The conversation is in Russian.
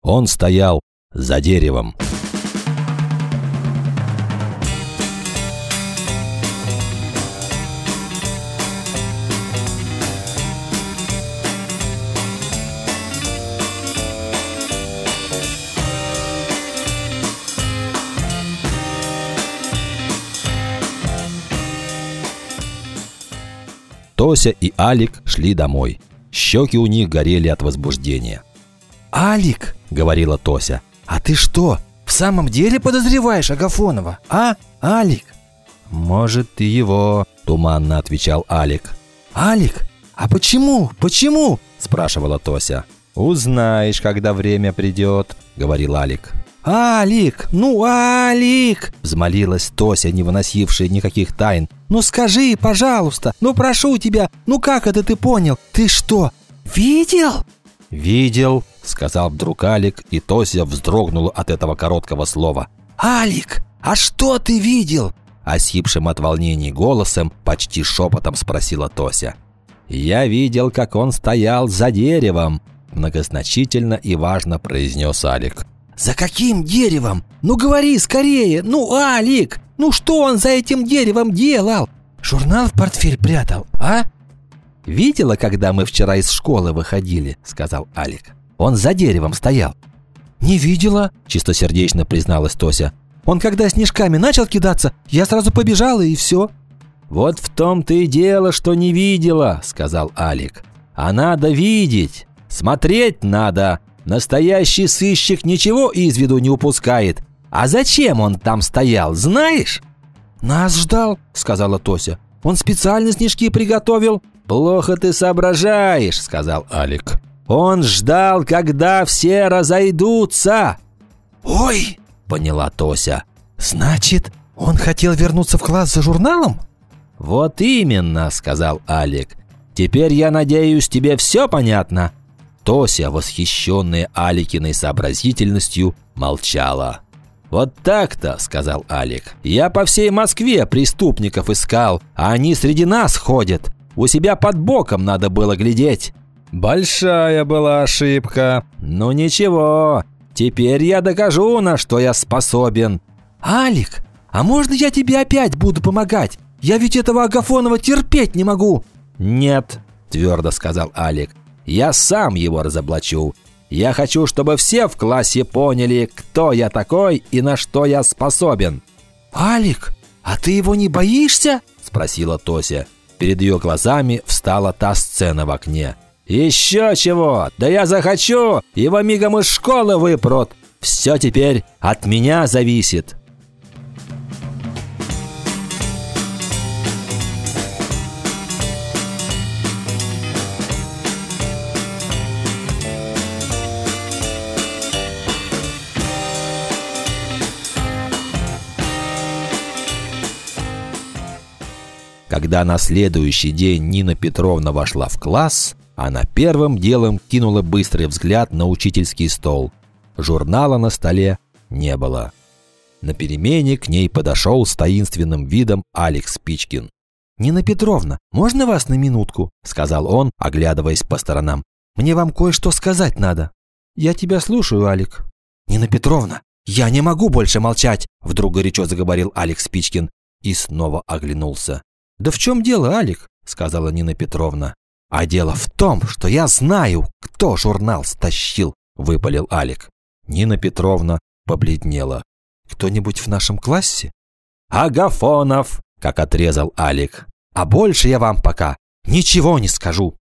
Он стоял за деревом. Тося и Алик шли домой. Щеки у них горели от возбуждения. «Алик», — говорила Тося, — «а ты что, в самом деле подозреваешь Агафонова, а, Алик?» «Может, и его», — туманно отвечал Алик. «Алик, а почему, почему?» — спрашивала Тося. «Узнаешь, когда время придет», — говорил Алик. «Алик, ну, Алик!» — взмолилась Тося, не выносившая никаких тайн. «Ну скажи, пожалуйста, ну прошу тебя, ну как это ты понял? Ты что, видел?» «Видел», — сказал вдруг Алик, и Тося вздрогнула от этого короткого слова. «Алик, а что ты видел?» — осипшим от волнений голосом, почти шепотом спросила Тося. «Я видел, как он стоял за деревом», — многозначительно и важно произнес Алик. «За каким деревом? Ну говори скорее! Ну, Алик! Ну что он за этим деревом делал? Журнал в портфель прятал, а?» «Видела, когда мы вчера из школы выходили?» — сказал Алик. «Он за деревом стоял». «Не видела», — чистосердечно призналась Тося. «Он когда снежками начал кидаться, я сразу побежала и все». «Вот в том-то и дело, что не видела», — сказал Алик. «А надо видеть, смотреть надо. Настоящий сыщик ничего из виду не упускает. А зачем он там стоял, знаешь?» «Нас ждал», — сказала Тося. «Он специально снежки приготовил». «Плохо ты соображаешь», — сказал Алик. «Он ждал, когда все разойдутся». «Ой!» — поняла Тося. «Значит, он хотел вернуться в класс за журналом?» «Вот именно», — сказал Алик. «Теперь, я надеюсь, тебе все понятно?» Тося, восхищенная Аликиной сообразительностью, молчала. «Вот так-то», — сказал Алик. «Я по всей Москве преступников искал, а они среди нас ходят. У себя под боком надо было глядеть. Большая была ошибка. Ну ничего, теперь я докажу, на что я способен». «Алик, а можно я тебе опять буду помогать? Я ведь этого Агафонова терпеть не могу». «Нет», — твердо сказал Алик. «Я сам его разоблачу. Я хочу, чтобы все в классе поняли, кто я такой и на что я способен». «Алик, а ты его не боишься?» — спросила Тося. Перед ее глазами встала та сцена в окне. «Еще чего! Да я захочу! Его мигом из школы выпрут! Все теперь от меня зависит!» Когда на следующий день Нина Петровна вошла в класс, она первым делом кинула быстрый взгляд на учительский стол. Журнала на столе не было. На перемене к ней подошел с таинственным видом Алик Спичкин. «Нина Петровна, можно вас на минутку?» — сказал он, оглядываясь по сторонам. «Мне вам кое-что сказать надо». «Я тебя слушаю, Алик». «Нина Петровна, я не могу больше молчать!» — вдруг горячо заговорил Алик Спичкин и снова оглянулся. «Да в чем дело, Алик?» — сказала Нина Петровна. «А дело в том, что я знаю, кто журнал стащил», — выпалил Алик. Нина Петровна побледнела. «Кто-нибудь в нашем классе?» «Агафонов», — как отрезал Алик. «А больше я вам пока ничего не скажу».